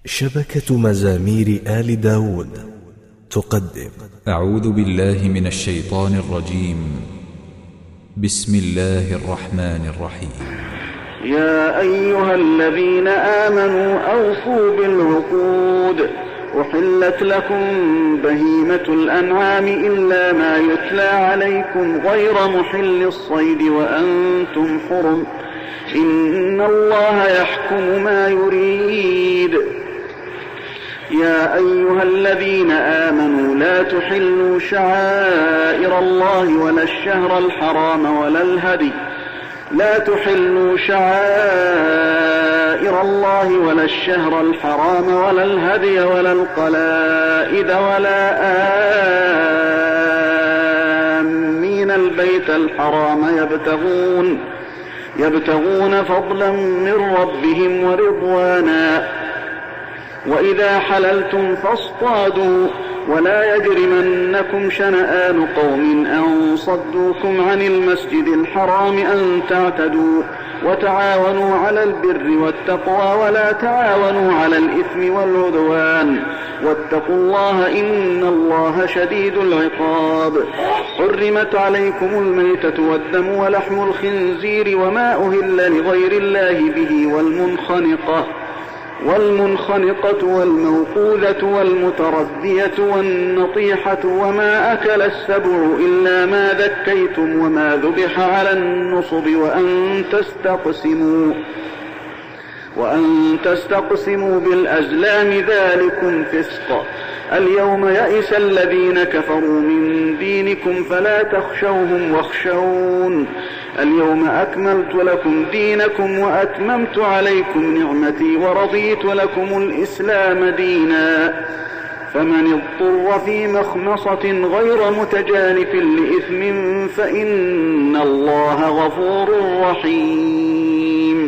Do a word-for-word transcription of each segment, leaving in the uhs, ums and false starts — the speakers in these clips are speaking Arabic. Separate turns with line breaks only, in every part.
شبكة مزامير آل داود تقدم.
أعوذ بالله من الشيطان الرجيم. بسم الله الرحمن الرحيم.
يا أيها الذين آمنوا أوفوا بالعقود، أحلت لكم بهيمة الأنعام إلا ما يتلى عليكم غير محل الصيد وأنتم حرم، إن الله يحكم ما يريد. يا أيها الذين آمنوا لا تحلوا شعائر الله ولا الشهر الحرام ولا الهدي لا تحلوا شعائر الله ولا الشهر الحرام ولا الهدي ولا القلائد ولا آمين البيت الحرام يبتغون يبتغون فضلا من ربهم ورضوانا، وإذا حللتم فاصطادوا، ولا يجرمنكم شنآن قوم أن صدوكم عن المسجد الحرام أن تعتدوا، وتعاونوا على البر والتقوى ولا تعاونوا على الإثم والعدوان، واتقوا الله إن الله شديد العقاب. حرمت عليكم الميتة والدم ولحم الخنزير وما أهل لغير الله به والمنخنقة والمنخنقة والموقوذة والمتردية والنطيحة وما أكل السبع إلا ما ذكيتم وما ذبح على النصب وأن تستقسموا وأن تستقسموا بالأزلام ذلكم فسق. اليوم يئس الذين كفروا من دينكم فلا تخشوهم واخشون. اليوم أكملت لكم دينكم وأتممت عليكم نعمتي ورضيت لكم الإسلام دينا، فمن اضطر في مخمصة غير متجانف لإثم فإن الله غفور رحيم.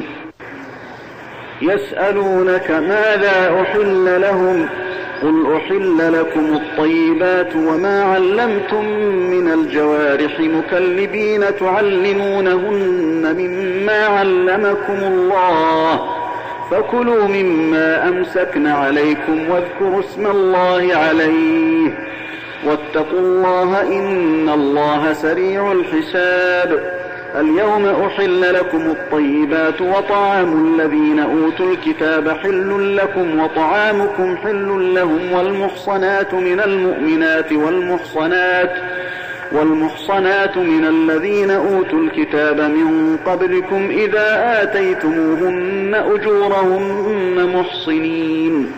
يسألونك ماذا أحل لهم، قل أحل لكم الطيبات وما علمتم من الجوارح مكلبين تعلمونهن مما علمكم الله، فكلوا مما أمسكن عليكم واذكروا اسم الله عليه، واتقوا الله إن الله سريع الحساب. اليوم أحل لكم الطيبات وطعام الذين أوتوا الكتاب حل لكم وطعامكم حل لهم، والمحصنات من المؤمنات والمحصنات والمحصنات من الذين أوتوا الكتاب من قبلكم إذا آتيتموهن أجورهن محصنين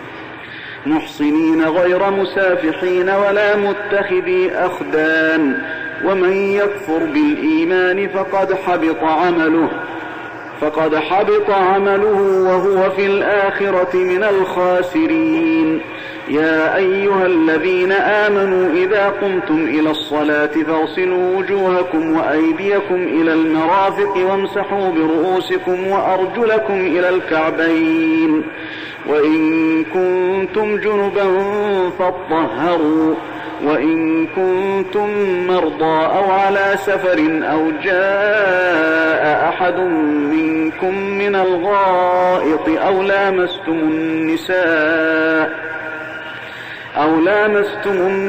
محصنين غير مسافحين ولا متخذي أخدان، ومن يكفر بالإيمان فقد حبط عمله فقد حبط عمله وهو في الآخرة من الخاسرين. يا أيها الذين آمنوا إذا قمتم إلى الصلاة فاغسلوا وجوهكم وأيديكم إلى المرافق وامسحوا برؤوسكم وأرجلكم إلى الكعبين، وإن كنتم جنبا فاطهروا، وإن كنتم مرضى أو على سفر أو جاء أحد منكم من الغائط أو لامستم النساء أو لامستم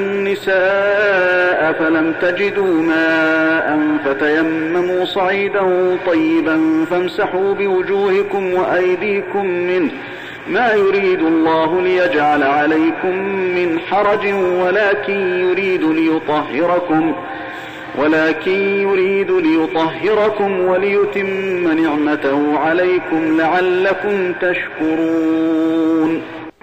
النساء فلم تجدوا ماء فتيمموا صعيدا طيبا فامسحوا بوجوهكم وأيديكم منه، ما يريد الله ليجعل عليكم من حرج ولكن يريد ليطهركم ولكن يريد ليطهركم وليتم نعمته عليكم لعلكم تشكرون.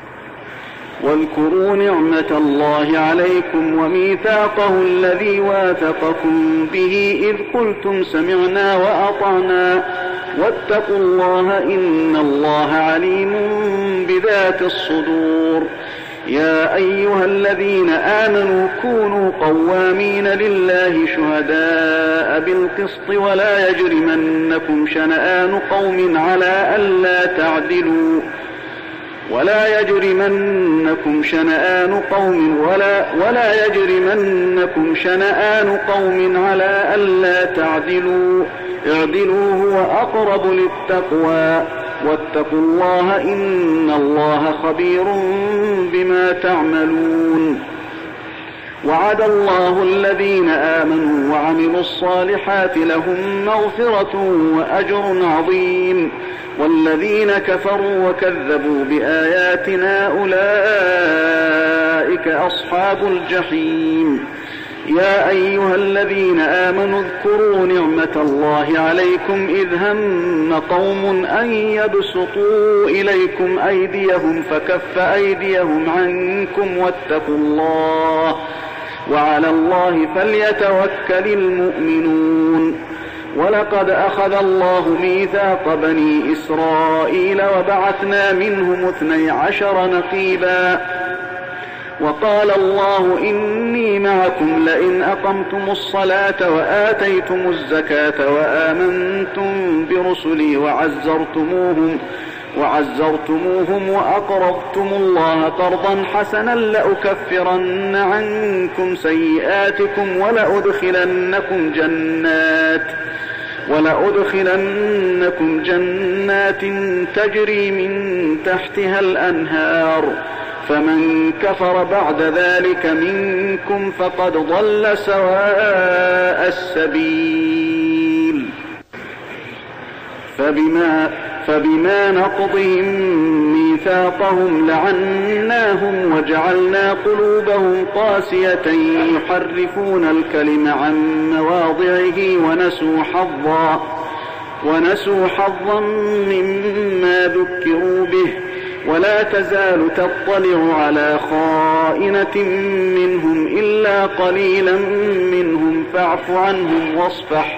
واذكروا نعمة الله عليكم وميثاقه الذي واثقكم به إذ قلتم سمعنا وأطعنا، واتقوا الله إن الله عليم بذات الصدور. يا أيها الذين آمنوا كونوا قوامين لله شهداء بالقسط ولا يجرمنكم شنآن قوم على ألا تعدلوا ولا يجرمنكم شنآن قوم ولا ولا يجرمنكم شنآن قوم على ألا تعدلوا، اعدلوا هو أقرب للتقوى، واتقوا الله إن الله خبير بما تعملون. وعد الله الذين آمنوا وعملوا الصالحات لهم مغفرة وأجر عظيم، والذين كفروا وكذبوا بآياتنا أولئك أصحاب الجحيم. يا أيها الذين آمنوا اذكروا نعمة الله عليكم إذ هم قوم أن يبسطوا إليكم أيديهم فكف أيديهم عنكم واتقوا الله وعلى الله فليتوكل المؤمنون. ولقد أخذ الله ميثاق بني إسرائيل وبعثنا منهم اثني عشر نقيبا وقال الله إني معكم لئن أقمتم الصلاة وآتيتم الزكاة وآمنتم برسلي وعزرتموهم وعزرتموهم وأقرضتم الله قرضا حسنا لأكفرن عنكم سيئاتكم ولأدخلنكم جنات ولأدخلنكم جنات تجري من تحتها الأنهار فمن كفر بعد ذلك منكم فقد ضل سواء السبيل. فبما, فبما نقضهم ميثاقهم لعناهم وجعلنا قلوبهم قاسية يحرفون الكلم عن مواضعه ونسوا حظا, ونسوا حظا مما ذكروا به ولا تزال تطلع على خائنة منهم إلا قليلا منهم فاعف عنهم واصفح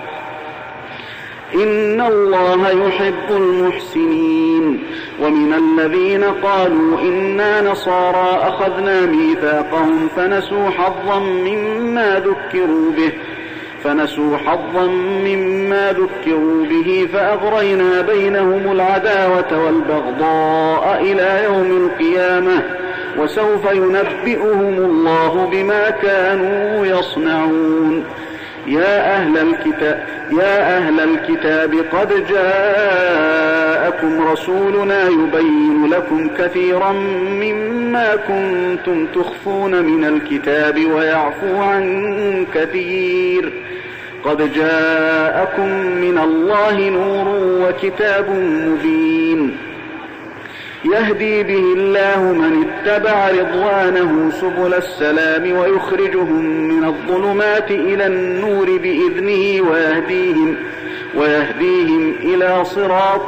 إن الله يحب المحسنين. ومن الذين قالوا إنا نصارى أخذنا ميثاقهم فنسوا حظا مما ذكروا به فنسوا حظا مما ذكروا به فأغرينا بينهم العداوة والبغضاء إلى يوم القيامة وسوف ينبئهم الله بما كانوا يصنعون. يا أهل الكتاب, يا أهل الكتاب قد جاءكم رسولنا يبين لكم كثيرا مما كنتم تخفون من الكتاب ويعفو عن كثير. قد جاءكم من الله نور وكتاب مبين يهدي به الله من اتبع رضوانه سبل السلام ويخرجهم من الظلمات إلى النور بإذنه ويهديهم, ويهديهم إلى صراط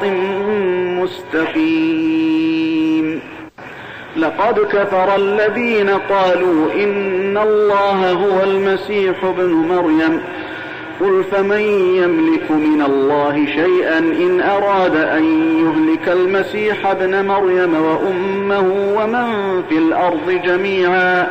مستقيم. لقد كفر الذين قالوا إن الله هو المسيح ابن مريم قل فمن يملك من الله شيئا إن أراد أن يهلك المسيح ابن مريم وأمه ومن في الأرض جميعا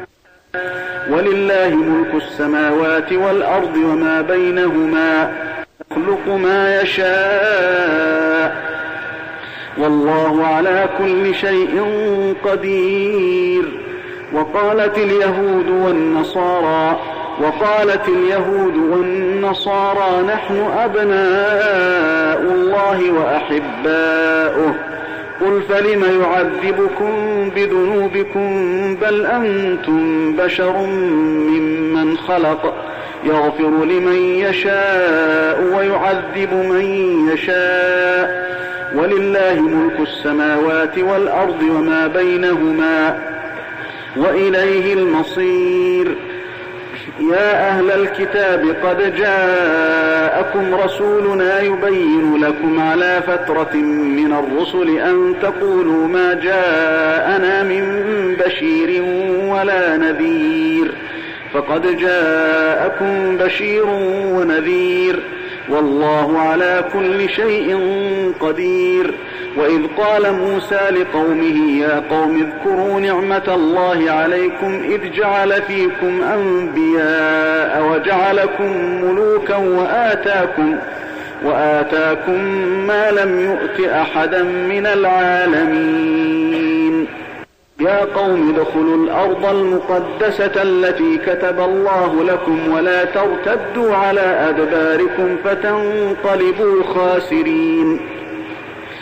ولله ملك السماوات والأرض وما بينهما يخلق ما يشاء والله على كل شيء قدير. وقالت اليهود والنصارى وقالت اليهود والنصارى نحن أبناء الله وأحباؤه قل فلم يعذبكم بذنوبكم بل أنتم بشر ممن خلق يغفر لمن يشاء ويعذب من يشاء ولله ملك السماوات والأرض وما بينهما وإليه المصير. يا أهل الكتاب قد جاءكم رسولنا يبين لكم على فترة من الرسل أن تقولوا ما جاءنا من بشير ولا نذير فقد جاءكم بشير ونذير والله على كل شيء قدير. وإذ قال موسى لقومه يا قوم اذكروا نعمة الله عليكم إذ جعل فيكم أنبياء وجعلكم ملوكا وآتاكم, وآتاكم ما لم يؤت أحدا من العالمين. يا قوم ادخلوا الأرض المقدسة التي كتب الله لكم ولا ترتدوا على أدباركم فتنقلبوا خاسرين.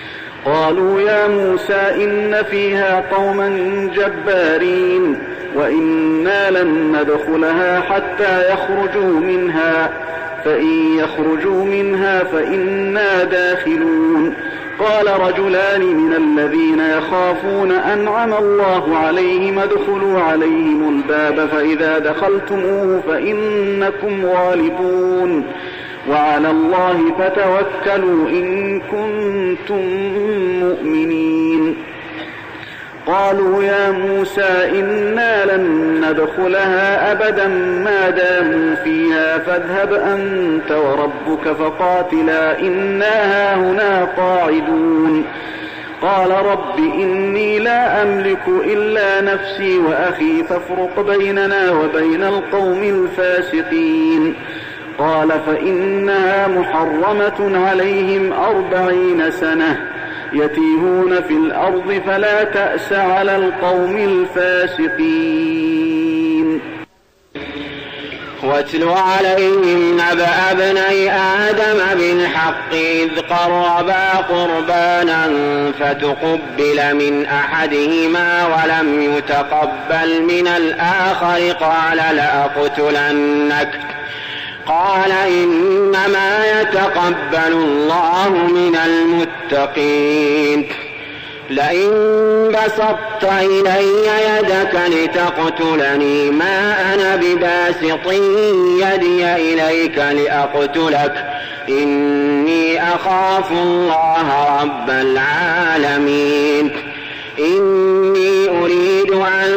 قالوا يا موسى إن فيها قوما جبارين وإنا لن ندخلها حتى يخرجوا منها فإن يخرجوا منها فإنا داخلون. قال رجلان من الذين يخافون أنعم الله عليهم ادخلوا عليهم الباب فإذا دخلتموه فإنكم غالبون وعلى الله فتوكلوا إن كنتم مؤمنين. قالوا يا موسى إنا لن ندخلها أبدا ما داموا فيها فاذهب أنت وربك فقاتلا إنا هاهنا قاعدون. قال رب إني لا أملك إلا نفسي وأخي فافرق بيننا وبين القوم الفاسقين. قال فإنها محرمة عليهم أربعين سنة يتيهون في الأرض فلا تأس على القوم الفاسقين.
واتل عليهم نبأ ابني آدم بالحق إذ قربا قربانا فتقبل من أحدهما ولم يتقبل من الآخر قال لأقتلنك قال إنما يتقبل الله من المتقين. لئن بسطت إلي يدك لتقتلني ما أنا بباسط يدي إليك لأقتلك إني أخاف الله رب العالمين. إني أريد أن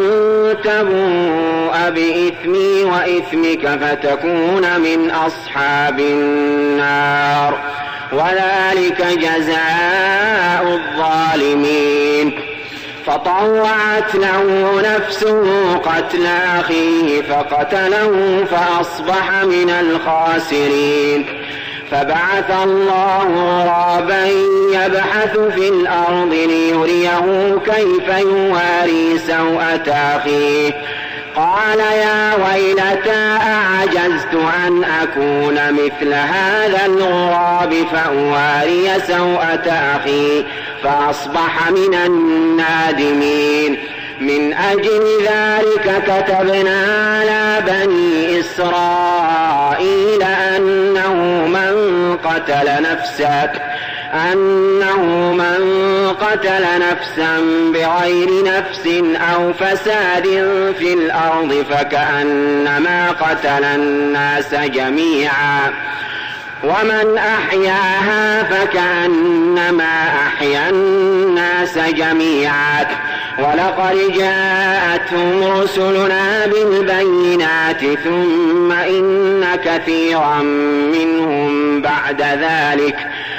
تبوء بإثمي وإثمك فتكون من أصحاب النار وذلك جزاء الظالمين. فطوعت له نفسه قتل أخيه فقتله فأصبح من الخاسرين. فبعث الله غرابا يبحث في الأرض ليريه كيف يواري سوءة أخيه قال يا ويلتى أعجزت أن أكون مثل هذا الغراب فأواري سوءة أخي فأصبح من النادمين. من أجل ذلك كتبنا على بني إسرائيل أنه من قتل نفسا أنه من قتل نفسا بغير نفس أو فساد في الأرض فكأنما قتل الناس جميعا ومن أحياها فكأنما أحيا الناس جميعا. ولقد جاءتهم رسلنا بالبينات ثم إن كثيرا منهم بعد ذلك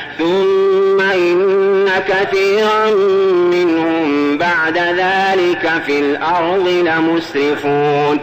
ثم إن كثيرا منهم بعد ذلك في الأرض لمسرفون.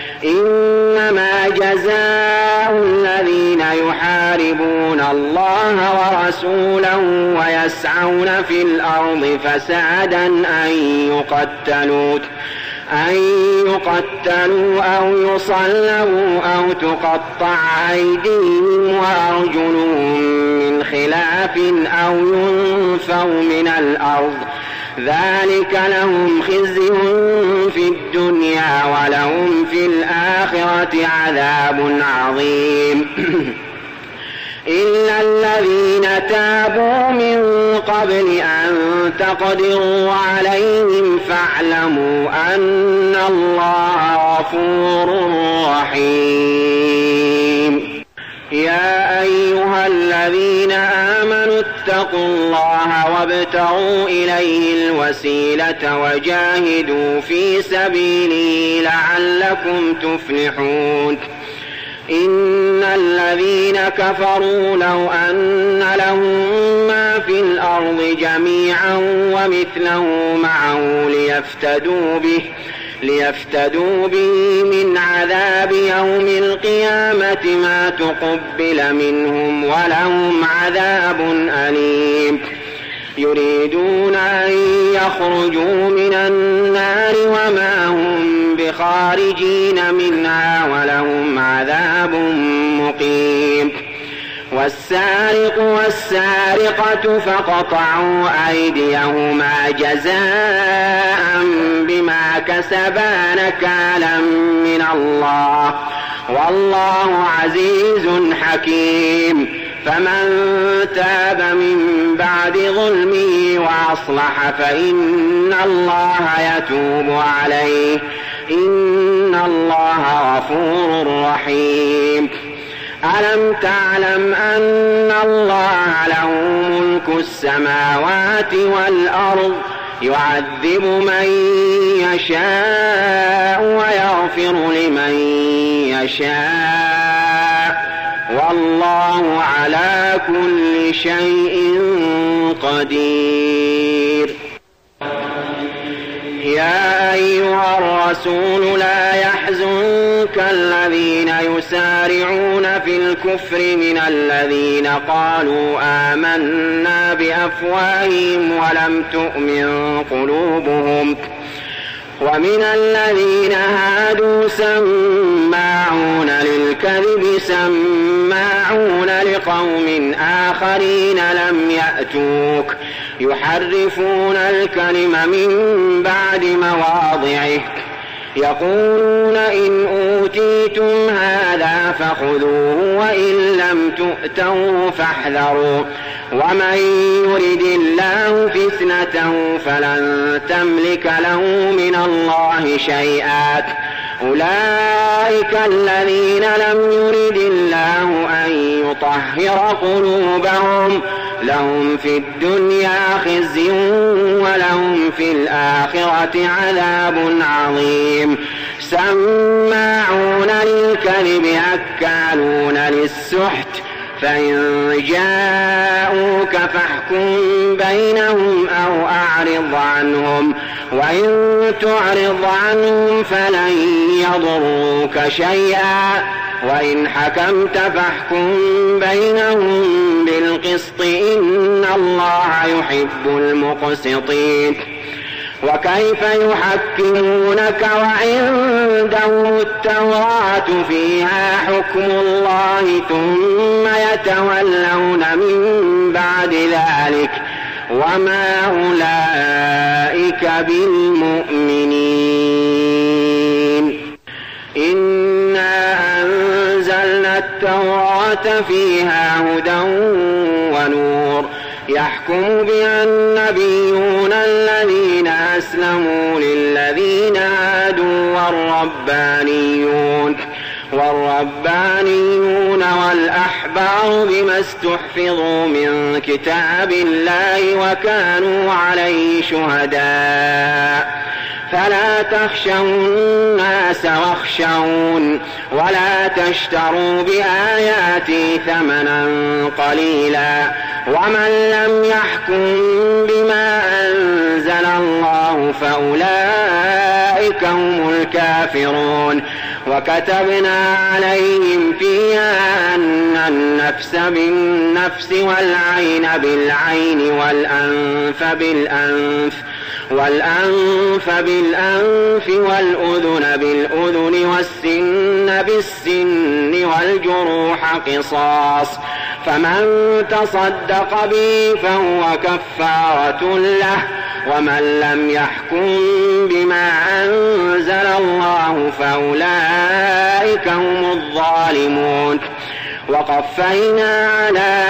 إنما جزاء الذين يحاربون الله ورسوله ويسعون في الأرض فسادا أن يقتلوا أن يقتلوا أو يصلبوا أو تقطع أيديهم وأرجلهم من خلاف أو ينفوا من الأرض ذلك لهم خزي في الدنيا ولهم في الآخرة عذاب عظيم. إلا الذين تابوا من قبل أن تقدروا عليهم فاعلموا أن الله غفور رحيم. يا أيها الذين آمنوا اتقوا الله وابتغوا إليه الوسيلة وجاهدوا في سبيله لعلكم تفلحون. إن الذين كفروا لو أن لهم ما في الأرض جميعا ومثله معه ليفتدوا به ليفتدوا به من عذاب يوم القيامة ما تقبل منهم ولهم عذاب أليم. يريدون أن يخرجوا من النار وما هم بخارجين منها ولهم عذاب مقيم. والسارق والسارقة فقطعوا أيديهما جزاء بما كسبا نكالا من الله والله عزيز حكيم. فمن تاب من بعد ظلمه وأصلح فإن الله يتوب عليه إن الله غفور رحيم. ألم تعلم أن الله له ملك السماوات والأرض يعذب من يشاء ويغفر لمن يشاء والله على كل شيء قدير. يا أيها الرسول لا يحزنك الذين يسارعون في الكفر من الذين قالوا آمنا بأفواههم ولم تؤمن قلوبهم ومن الذين هادوا سماعون للكذب سماعون لقوم آخرين لم يأتوك يحرفون الكلم من بعد مواضعه يقولون إن أوتيتم هذا فخذوه وإن لم تؤتوه فاحذروا ومن يرد الله فتنته فلن تملك له من الله شيئا أولئك الذين لم يرد الله أن يطهر قلوبهم لهم في الدنيا خزي ولهم في الآخرة عذاب عظيم. سماعون للكذب أكالون للسحت فإن جاءوك فاحكم بينهم أو أعرض عنهم وإن تعرض عنهم فلن يضروك شيئا وإن حكمت فاحكم بينهم بالقسط إن الله يحب المقسطين. وكيف يحكمونك وعندهم التوراة فيها حكم الله ثم يتولون من بعد ذلك وما أولئك بالمؤمنين. إنا أنزلنا التوراة فيها هدى ونور يحكم بها النبيون الذين أسلموا للذين هادوا والربانيون والربانيون والأحبار بما استحفظوا من كتاب الله وكانوا عليه شهداء فلا تخشوا الناس واخشون ولا تشتروا بآياتي ثمنا قليلا ومن لم يحكم بما أنزل الله فأولئك هم الكافرون. وكتبنا عليهم فيها أن النفس بالنفس والعين بالعين والأنف بالأنف والأنف بالأنف والأذن بالأذن والسن بالسن والجروح قصاص فمن تصدق به فهو كفارة له ومن لم يحكم بما أنزل الله فأولئك هم الظالمون. وقفينا على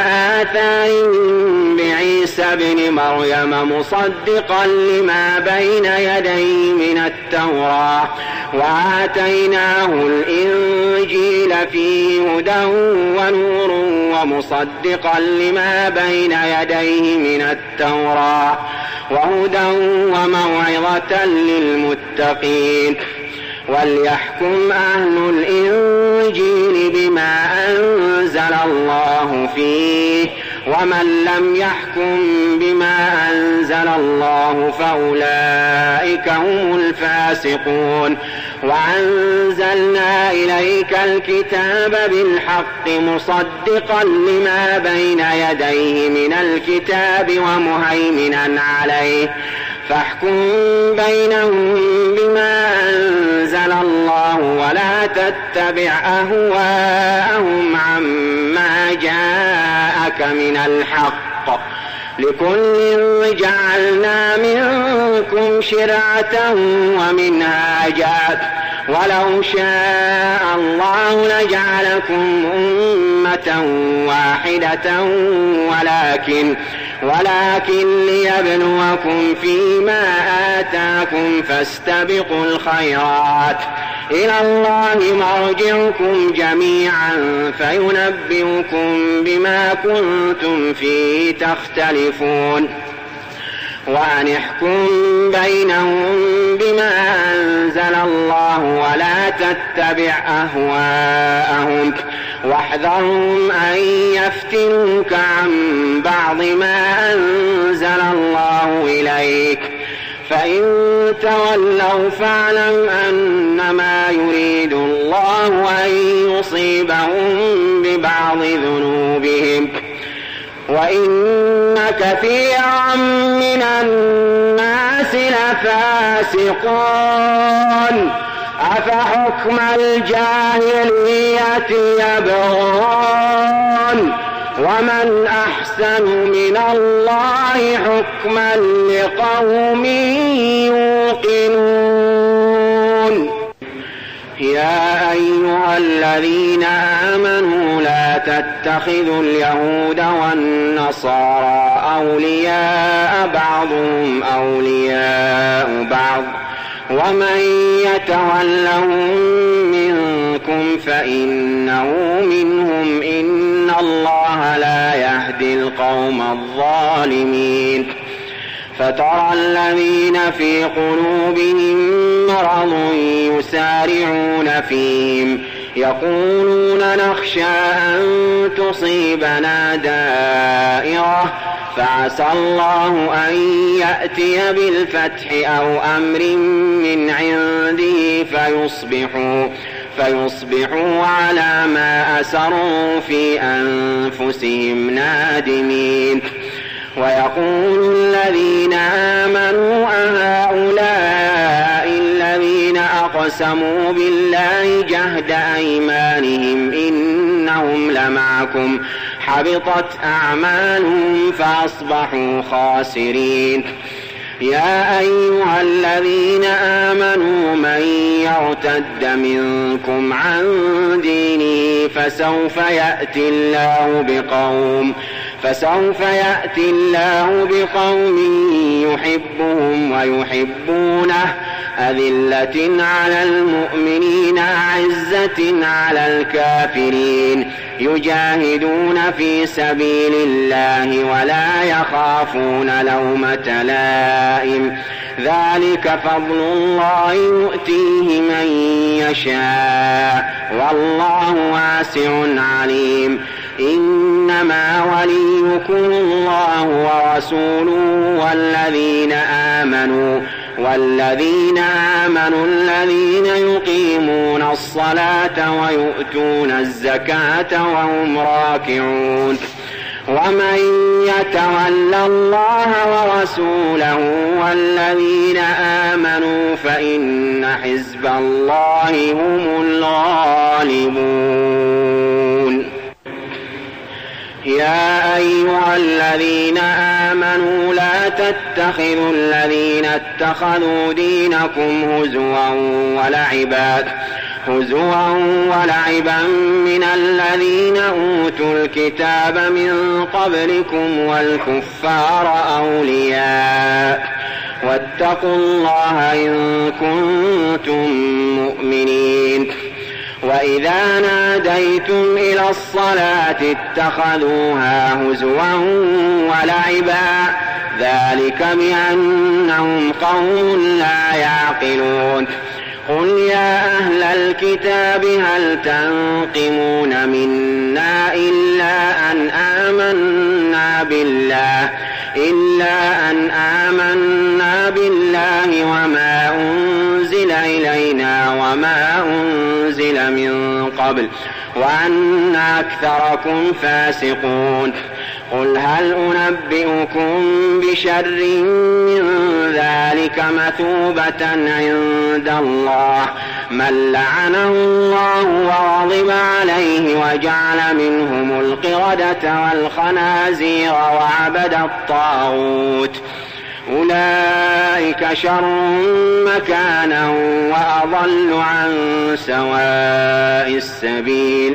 آثارهم بعيسى ابن مريم مصدقا لما بين يديه من التوراة وآتيناه الإنجيل فيه هدى ونور ومصدقا لما بين يديه من التوراة وهدى وموعظة للمتقين. وليحكم أهل الإنجيل بما أنزل الله فيه ومن لم يحكم بما أنزل الله فأولئك هم الفاسقون. وأنزلنا إليك الكتاب بالحق مصدقا لما بين يديه من الكتاب ومهيمنا عليه فاحكم بينهم بما أنزل الله ولا ولا تتبع أهواءهم عما جاءك من الحق، لكل جعلنا منكم شرعة ومنهاجا ولو شاء الله لجعلكم أمة واحدة ولكن ولكن ليبلوكم فيما آتاكم فاستبقوا الخيرات، إلى الله مرجعكم جميعا فينبئكم بما كنتم فيه تختلفون. وأن احكم بينهم بما أنزل الله ولا تتبع أهواءهم واحذرهم أن يفتنوك عن بعض ما أنزل الله إليك، فإن تولوا فاعلم أنما يريد الله أن يصيبهم ببعض ذنوبهم وإن كثيرا من الناس لفاسقون. أفحكم الجاهلية يبغون ومن أحسن من الله حكما لقوم يوقنون. يا أيها الذين آمنوا لا تتخذوا اليهود والنصارى أولياء بعضهم أولياء بعض ومن يتولهم منكم فإنه منهم إن الله لا يهدي القوم الظالمين. فترى الذين في قلوبهم مرض يسارعون فيهم يقولون نخشى أن تصيبنا دائرة فعسى الله أن يأتي بالفتح أو أمر من عنده فيصبحوا فيصبحوا على ما أسروا في أنفسهم نادمين. ويقول الذين آمنوا أهؤلاء الذين أقسموا بالله جهد أيمانهم إنهم لمعكم حبطت أعمالهم فأصبحوا خاسرين. يا أيها الذين آمنوا من يرتد منكم عن دينه فسوف يأتي الله بقوم فسوف يأتي الله بقوم يحبهم ويحبونه أذلة على المؤمنين أعزة على الكافرين يجاهدون في سبيل الله ولا يخافون لومة لائم ذلك فضل الله يؤتيه من يشاء والله واسع عليم. إنما وليكم الله ورسوله والذين آمنوا والذين آمنوا الذين يقيمون الصلاة ويؤتون الزكاة وهم راكعون. ومن يتول الله ورسوله والذين آمنوا فإن حزب الله هم الغالبون. يا أيها الذين آمنوا لا تتخذوا الذين اتخذوا دينكم هزوا ولعبا هزوا ولعبا من الذين أوتوا الكتاب من قبلكم والكفار أولياء واتقوا الله إن كنتم مؤمنين. وإذا ناديتم إلى الصلاة اتخذوها هزوا ولعبا ذلك بأنهم قوم لا يعقلون. قل يا أهل الكتاب هل تنقمون منا إلا أن آمنا بالله إلا أن آمنا بالله وما أنزل إلينا وما أنزل من قبل وأن أكثركم فاسقون. قل هل أنبئكم بشر من ذلك مثوبة عند الله من لعنه الله وغضب عليه وجعل منهم القردة والخنازير وعبد الطاغوت أولئك شر مكانا وأضل عن سواء السبيل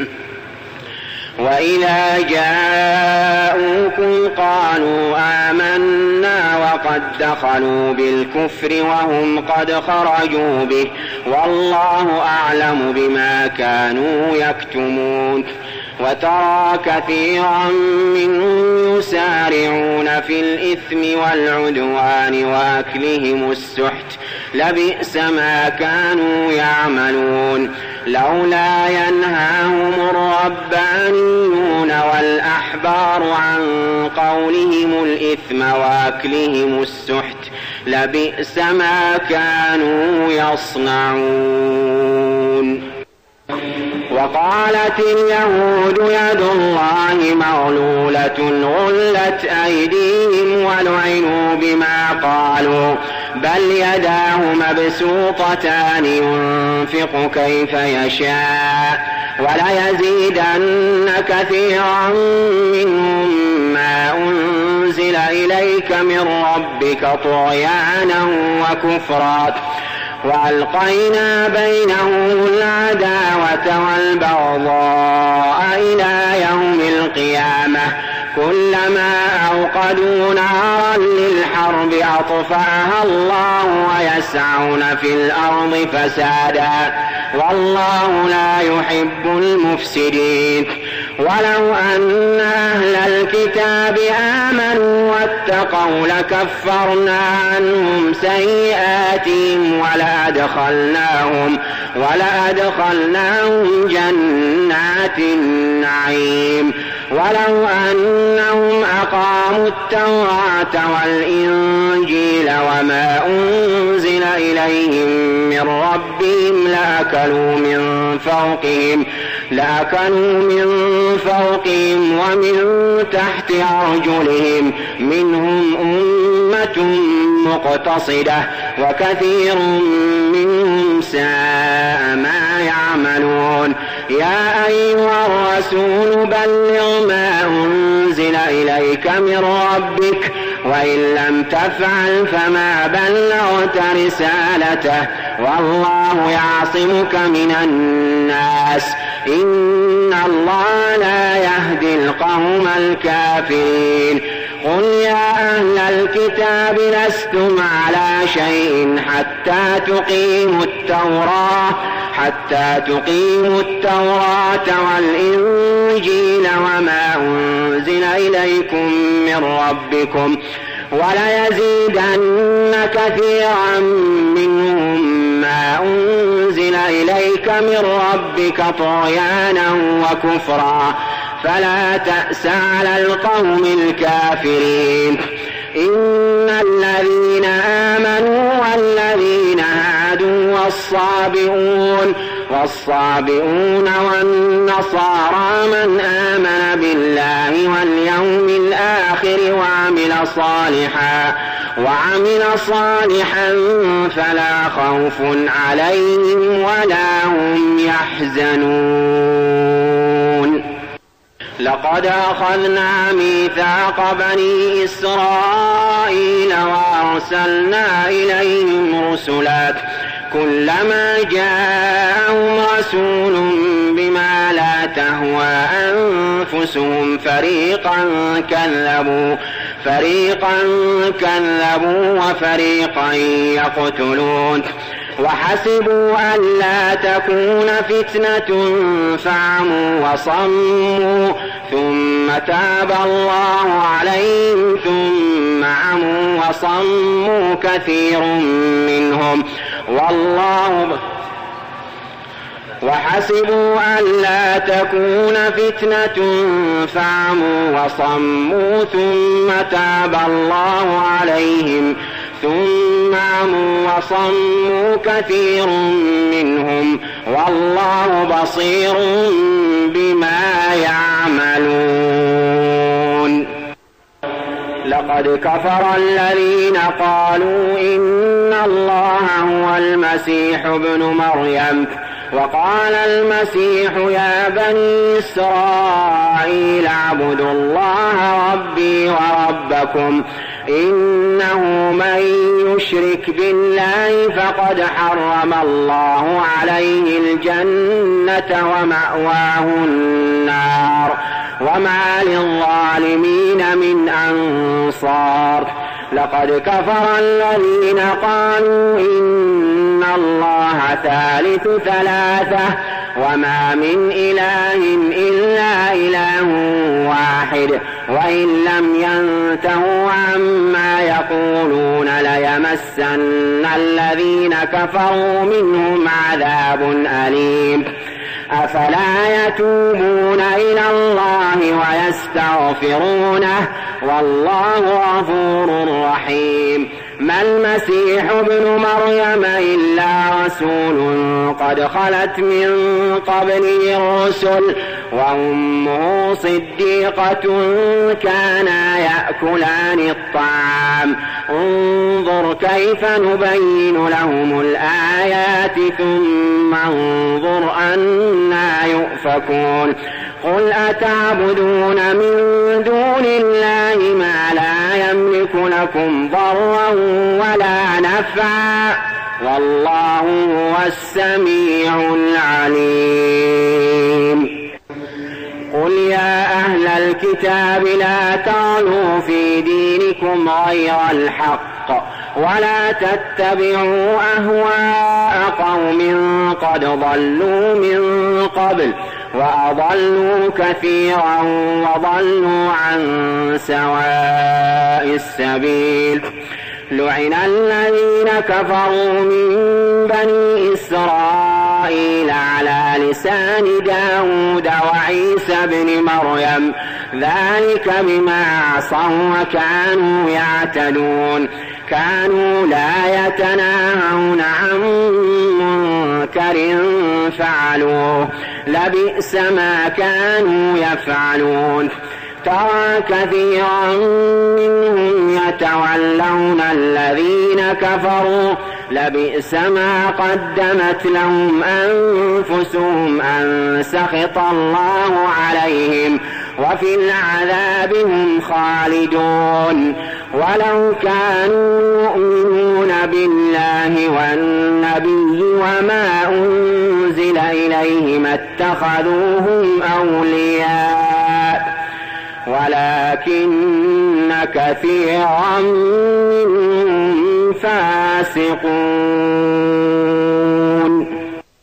وإذا جاءوكم قالوا آمنا وقد دخلوا بالكفر وهم قد خرجوا به والله أعلم بما كانوا يكتمون وترى كثيرا منهم يسارعون في الإثم والعدوان وأكلهم السحت لبئس ما كانوا يعملون لولا ينهاهم الربانيون والأحبار عن قولهم الإثم وأكلهم السحت لبئس ما كانوا يصنعون. وقالت اليهود يد الله مغلولة غلت أيديهم ولعنوا بما قالوا بل يداه مبسوطتان ينفق كيف يشاء وليزيدن كثيرا منهم ما أنزل إليك من ربك طغيانا وكفرا وألقينا بينهم العداوة والبغضاء إلى يوم القيامة كلما أوقدوا نارا للحرب أطفأها الله ويسعون في الأرض فسادا والله لا يحب المفسدين. ولو أن أهل الكتاب آمنوا واتقوا لكفرنا عنهم سيئاتهم ولأدخلناهم ولأدخلناهم جنات النعيم ولو أنهم أقاموا التوراة والإنجيل وما أنزل إليهم من ربهم لأكلوا من فوقهم لأكلوا من فوقهم ومن تحت أرجلهم منهم أمة مقتصدة وكثير منهم ساء ما يعملون. يا أيها الرسول بلغ ما أنزل إليك من ربك وإن لم تفعل فما بلغت رسالته والله يعصمك من الناس إن الله لا يهدي القوم الكافرين. قل يا أهل الكتاب لستم على شيء حتى تقيموا التوراة حتى تقيموا التوراة والإنجيل وما أنزل إليكم من ربكم وليزيدن كثيرا منهم ما أنزل إليك من ربك طغيانا وكفرا فلا تأس على القوم الكافرين. إن الذين آمنوا والذين هادوا والصابئون والصابئون والنصارى من آمن بالله واليوم الآخر وعمل صالحا وعمل صالحا فلا خوف عليهم ولا هم يحزنون. لقد أخذنا ميثاق بني إسرائيل وأرسلنا إليهم رسلا كلما جاءهم رسول بما لا تهوى أنفسهم فريقا كذبوا فريقا كذبوا وفريقا يقتلون وحسبوا ألا تكون فتنة فعموا وصموا ثم تاب الله عليهم ثم عموا وصموا كثير منهم والله وحسبوا ألا تكون فتنة فعموا وصموا ثم تاب الله عليهم ثم عموا وصموا كثير منهم والله بصير بما يعملون. لقد كفر الذين قالوا إن الله هو المسيح ابن مريم وقال المسيح يا بني إسرائيل اعبدوا الله ربي وربكم إنه من يشرك بالله فقد حرم الله عليه الجنة ومأواه النار وما للظالمين من أنصار لقد كفر الذين قالوا إن الله ثالث ثلاثة وما من إله إلا إله واحد وإن لم ينتهوا عما يقولون ليمسن الذين كفروا منهم عذاب أليم أفلا يتوبون إلى الله ويستغفرونه والله غفور رحيم ما المسيح ابن مريم إلا رسول قد خلت من قبله الرسل وأمه صديقة كانا يأكلان الطعام انظر كيف نبين لهم الآيات ثم انظر أنا يؤفكون قل أتعبدون من دون الله ما لا يملك لكم ضرا ولا نفعا والله هو السميع العليم قل يا أهل الكتاب لا تغلوا في دينكم غير الحق ولا تتبعوا أهواء قوم قد ضلوا من قبل وأضلوا كثيرا وضلوا عن سواء السبيل لعن الذين كفروا من بني إسرائيل على لسان داود وعيسى بن مريم ذلك بما عصوا وكانوا يعتدون كانوا لا يتناهون عن منكر فعلوه لبئس ما كانوا يفعلون ترى كثيرا منهم يتولون الذين كفروا لبئس ما قدمت لهم أنفسهم أن سخط الله عليهم وفي العذاب هم خالدون ولو كانوا يؤمنون بالله والنبي وما أنزل إليه ما اتخذوهم أولياء ولكن كثيرا منهم فاسقون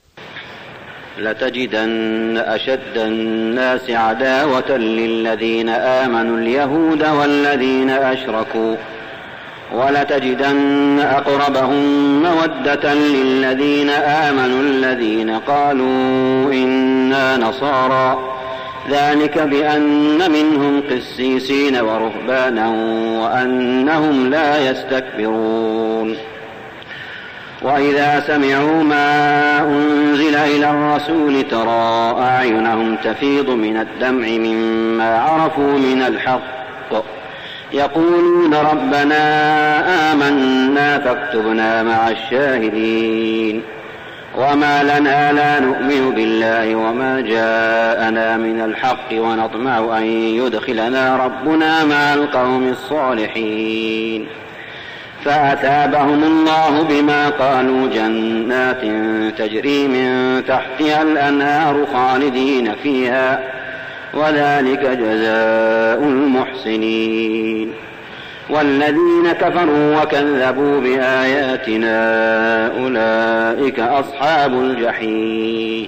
لتجدن أشد الناس عداوة للذين آمنوا اليهود والذين أشركوا ولتجدن أقربهم مودة للذين آمنوا الذين قالوا إنا نصارى ذلك بأن منهم قسيسين ورهبانا وأنهم لا يستكبرون وإذا سمعوا ما أنزل إلى الرسول ترى أعينهم تفيض من الدمع مما عرفوا من الحق يقولون ربنا آمنا فاكتبنا مع الشاهدين وما لنا لا نؤمن بالله وما جاءنا من الحق ونطمع أن يدخلنا ربنا مع القوم الصالحين فأثابهم الله بما قالوا جنات تجري من تحتها الأنهار خالدين فيها وذلك جزاء المحسنين والذين كفروا وكذبوا بآياتنا أولئك أصحاب الجحيم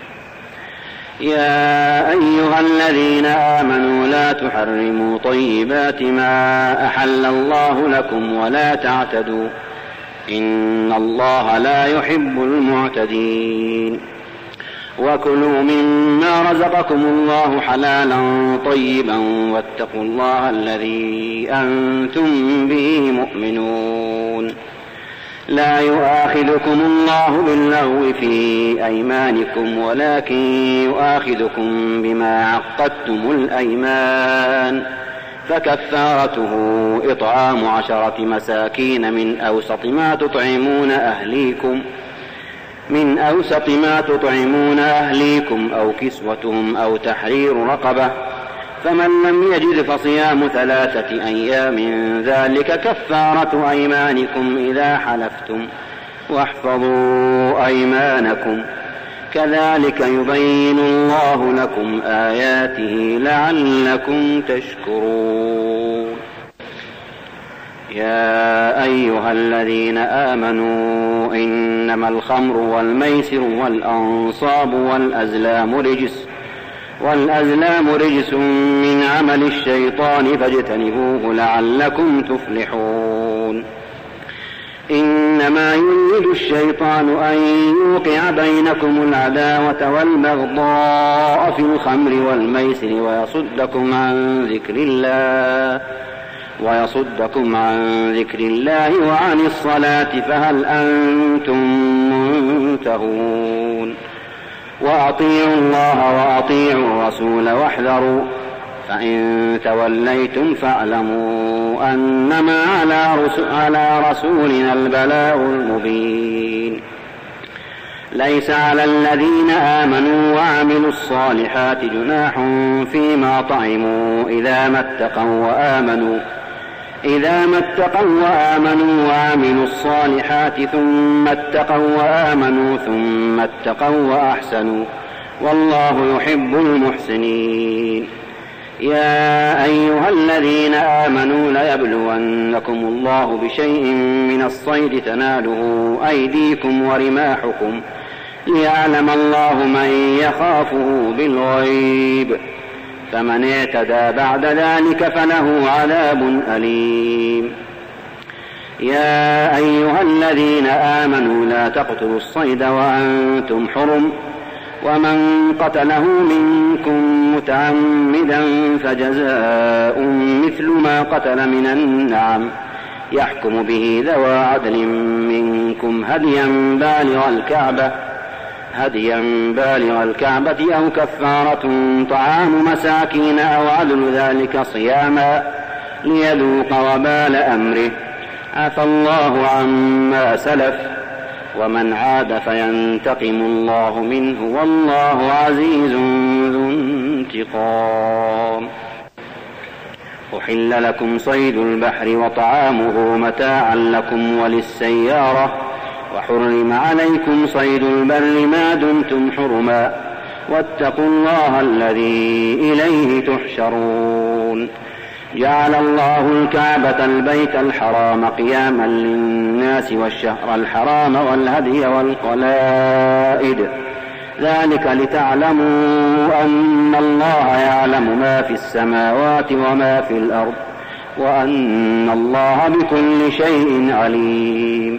يا أيها الذين آمنوا لا تحرموا طيبات ما أحل الله لكم ولا تعتدوا إن الله لا يحب المعتدين وكلوا مما رزقكم الله حلالا طيبا واتقوا الله الذي أنتم به مؤمنون لا يؤاخذكم الله باللغو في أيمانكم ولكن يؤاخذكم بما عقدتم الأيمان فكفارته إطعام عشرة مساكين من أوسط ما تطعمون أهليكم من أوسط ما تطعمون أهليكم أو كسوتهم أو تحرير رقبة، فمن لم يجد فصيام ثلاثة أيام ذلك كفارة أيمانكم إذا حلفتم، واحفظوا أيمانكم، كذلك يبين الله لكم آياته لعلكم تشكرون. يا أيها الذين آمنوا إنما الخمر والميسر والأنصاب والأزلام رجس والأزلام رجس من عمل الشيطان فاجتنبوه لعلكم تفلحون. إنما يريد الشيطان أن يوقع بينكم العداوة والبغضاء في الخمر والميسر ويصدكم عن ذكر الله ويصدكم عن ذكر الله وعن الصلاة فهل أنتم منتهون. وأطيعوا الله وأطيعوا الرسول واحذروا، فإن توليتم فاعلموا أنما على رسولنا البلاغ المبين. ليس على الذين آمنوا وعملوا الصالحات جناح فيما طعموا إذا ما اتقوا وآمنوا إذا ما اتقوا وآمنوا وعملوا الصالحات ثم اتقوا وآمنوا ثم اتقوا وأحسنوا، والله يحب المحسنين. يا أيها الذين آمنوا ليبلونكم الله بشيء من الصيد تناله أيديكم ورماحكم ليعلم الله من يخافه بالغيب، فمن اعتدى بعد ذلك فله عذاب أليم. يا أيها الذين آمنوا لا تقتلوا الصيد وأنتم حرم، ومن قتله منكم متعمدا فجزاء مثل ما قتل من النعم يحكم به ذوى عدل منكم هديا بالغ الكعبة هديا بالغ الكعبة أو كفارة طعام مساكين أو عدل ذلك صياما ليذوق وبال أمره، عفى الله عما سلف، ومن عاد فينتقم الله منه، والله عزيز ذو انتقام. أحل لكم صيد البحر وطعامه متاعا لكم وللسيارة، وحرم عليكم صيد البر ما دمتم حرما، واتقوا الله الذي إليه تحشرون. جعل الله الكعبة البيت الحرام قياما للناس والشهر الحرام والهدي والقلائد، ذلك لتعلموا أن الله يعلم ما في السماوات وما في الأرض، وأن الله بكل شيء عليم.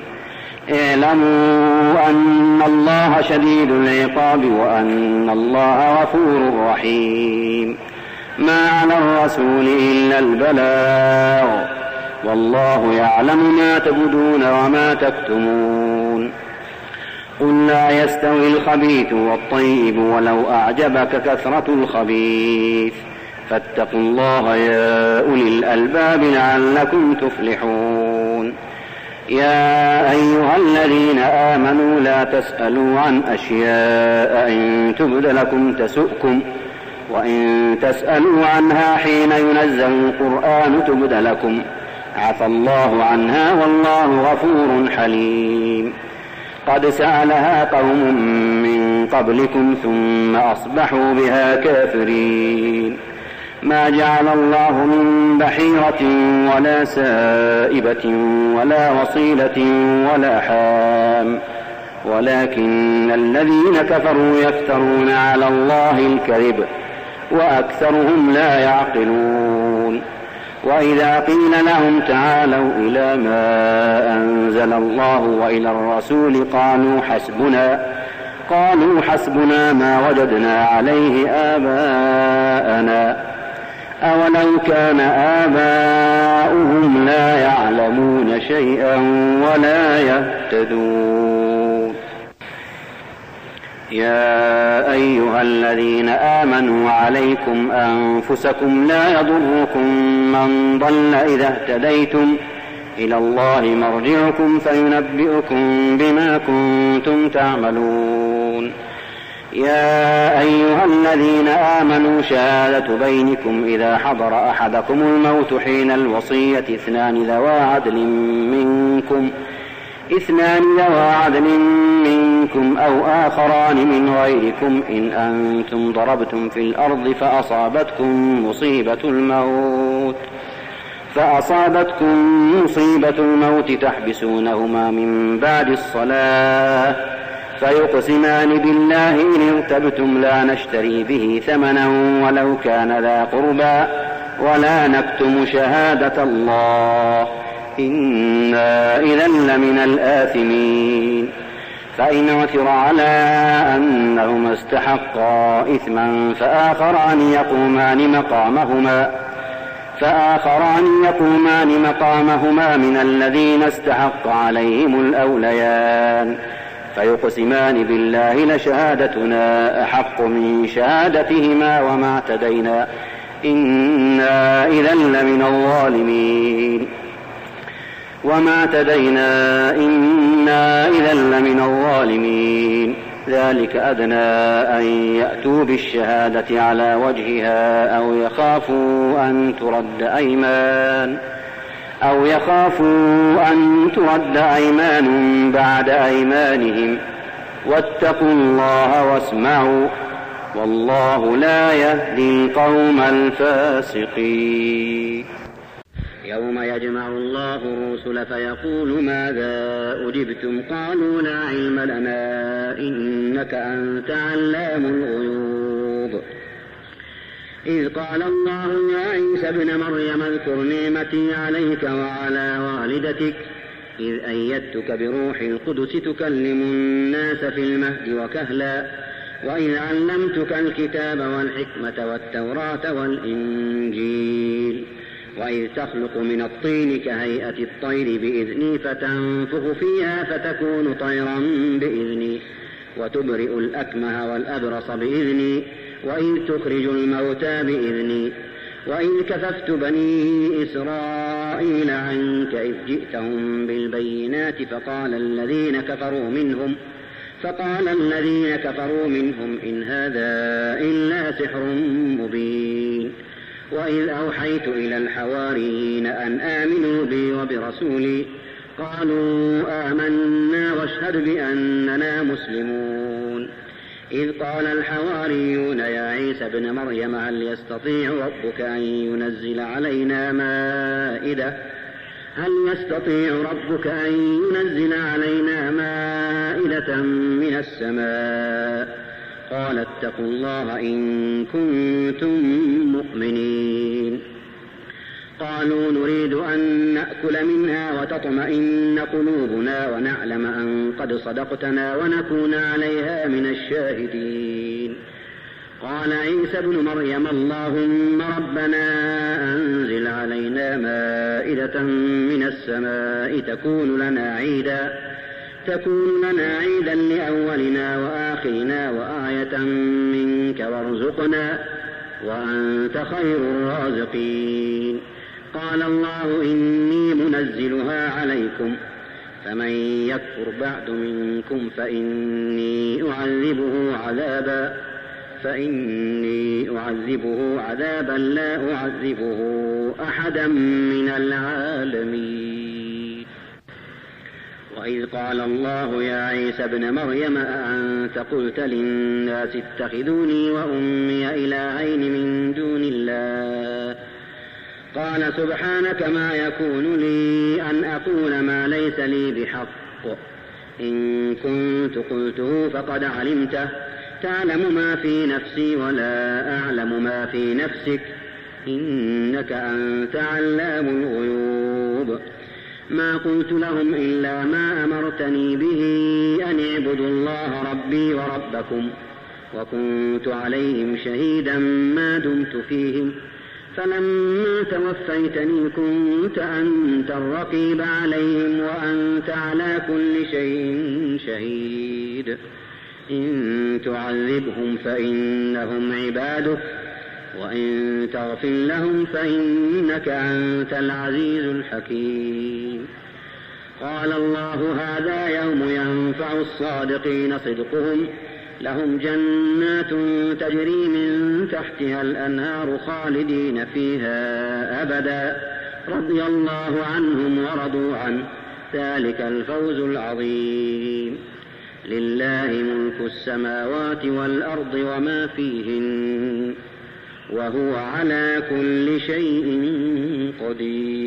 اعلموا أن الله شديد العقاب وأن الله غفور رحيم. ما على الرسول إلا البلاغ، والله يعلم ما تبدون وما تكتمون. قل لا يستوي الخبيث والطيب ولو أعجبك كثرة الخبيث، فاتقوا الله يا أولي الألباب لعلكم تفلحون. يا أيها الذين آمنوا لا تسألوا عن أشياء إن تبد لكم تسؤكم، وإن تسألوا عنها حين ينزل القرآن تبد لكم، عفى الله عنها والله غفور حليم. قد سألها قوم من قبلكم ثم أصبحوا بها كافرين. ما جعل الله من بحيرة ولا سائبة ولا وصيلة ولا حام، ولكن الذين كفروا يفترون على الله الكذب وأكثرهم لا يعقلون. وإذا قيل لهم تعالوا إلى ما أنزل الله وإلى الرسول قالوا حسبنا قالوا حسبنا ما وجدنا عليه آباءنا، أولو كان آباؤهم لا يعلمون شيئا ولا يهتدون. يا أيها الذين آمنوا عليكم أنفسكم لا يضركم من ضل إذا اهتديتم إلى الله مرجعكم فينبئكم بما كنتم تعملون. يا أيها الذين آمنوا شهادة بينكم إذا حضر أحدكم الموت حين الوصية اثنان ذوى عدل منكم اثنان ذوى عدل منكم أو آخران من غيركم إن أنتم ضربتم في الأرض فأصابتكم مصيبة الموت فأصابتكم مصيبة الموت تحبسونهما من بعد الصلاة فيقسمان بالله إن ارتبتم لا نشتري به ثمنا ولو كان ذا قربى ولا نكتم شهادة الله إنا إذا لمن الآثمين. فإن عثر على أنهما استحقا إثما فآخران يقومان مقامهما فآخران يقومان مقامهما من الذين استحق عليهم الأوليان فيقسمان بالله لشهادتنا أحق من شهادتهما وما اعتدينا إنا إذا لمن الظالمين وما اعتدينا إنا إذا لمن الظالمين. ذلك أدنى أن يأتوا بالشهادة على وجهها أو يخافوا أن ترد أيمان أو يخافوا أن ترد أيمان بعد أيمانهم واتقوا الله واسمعوا والله لا يهدي القوم الفاسقين. يوم يجمع الله الرسل فيقول ماذا أجبتم قالوا لا علم لنا إنك أنت علام الغيوب. إذ قال الله يا عيسى ابن مريم اذكر نعمتي عليك وعلى والدتك إذ أيدتك بروح القدس تكلم الناس في المهد وكهلا وإذ علمتك الكتاب والحكمة والتوراة والإنجيل وإذ تخلق من الطين كهيئة الطير بإذني فتنفخ فيها فتكون طيرا بإذني وتبرئ الأكمه والأبرص بإذني وإذ تخرج الموتى بإذني وإذ كففت بني إسرائيل عنك إذ جئتهم بالبينات فقال الذين كفروا منهم فقال الذين كفروا منهم إن هذا إلا سحر مبين. وإذ أوحيت إلى الحواريين أن آمنوا بي وبرسولي قالوا آمنا واشهد بأننا مسلمون. إذ قال الحواريون يا عيسى ابن مريم هل يستطيع ربك أن ينزل علينا مائدة هل يستطيع ربك أن ينزل علينا مائدة من السماء قال اتقوا الله إن كنتم مؤمنين. قالوا نريد أن نأكل منها وتطمئن قلوبنا ونعلم أن قد صدقتنا ونكون عليها من الشاهدين. قال عيسى ابن مريم اللهم ربنا أنزل علينا مائدة من السماء تكون لنا عيدا تكون لنا عيدا لأولنا وآخرنا وآية منك وارزقنا وأنت خير الرازقين. قال الله إني منزلها عليكم فمن يكفر بعد منكم فإني أعذبه عذابا فإني أعذبه عذابا لا أعذبه أحدا من العالمين. وإذ قال الله يا عيسى ابن مريم أأنت قلت للناس اتخذوني وأمي إلهين من دون الله قال سبحانك ما يكون لي أن أقول ما ليس لي بحق إن كنت قلته فقد علمته تعلم ما في نفسي ولا أعلم ما في نفسك إنك أنت علام الغيوب. ما قلت لهم إلا ما أمرتني به أن اعبدوا الله ربي وربكم وكنت عليهم شهيدا ما دمت فيهم فلما توفيتني كنت أنت الرقيب عليهم وأنت على كل شيء شهيد.
إن تعذبهم فإنهم عبادك وإن تغفر لهم فإنك أنت العزيز الحكيم. قال الله هذا يوم ينفع الصادقين صدقهم لهم جنات تجري من تحتها الأنهار خالدين فيها أبدا رضي الله عنهم ورضوا عنه ذلك الفوز العظيم. لله ملك السماوات والأرض وما فيهن وهو على كل شيء قدير.